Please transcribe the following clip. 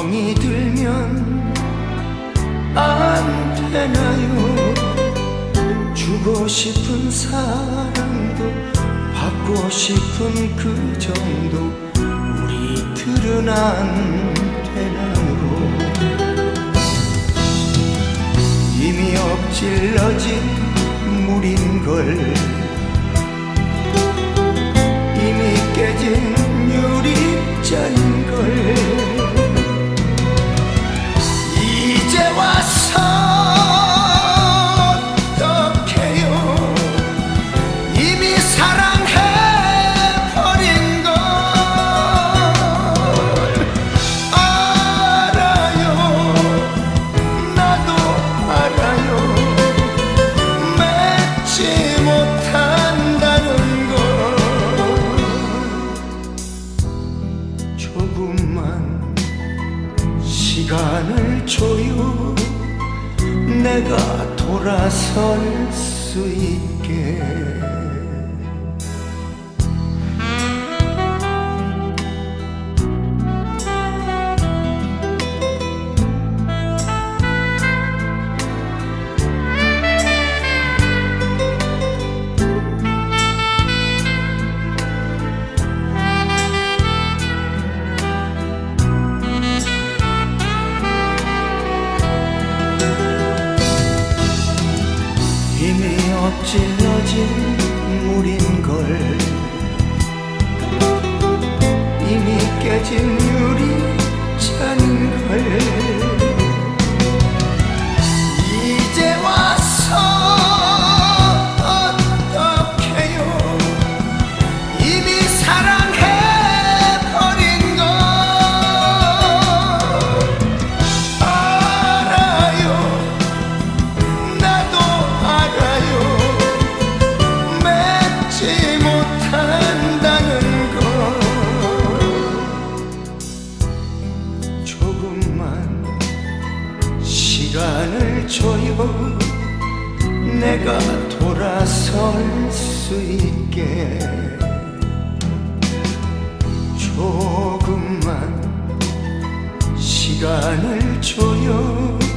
정이 들면 안 되나요? 주고 싶은 사랑도 받고 싶은 그 정도 우리들은 안 되나요? 이미 엎질러진 물인걸, 이미 깨진 유리잔걸. 이제 와서 어떡해요? 이미 사랑해버린 걸 알아요. 나도 알아요. 맺지 못한다는 걸. 조금만 시간을 줘요. 내가 돌아설 수 있게. 이미 엎질러진 물인걸, 이미 깨진 유리잔걸. 이제 와서 어떡해요? 이미 사랑해버린 걸 알아요. 나도 알아요. 맺지 못한다는 걸. 조금만 시간을 줘요. 내가 돌아설 수 있게. 조금만 시간을 줘요.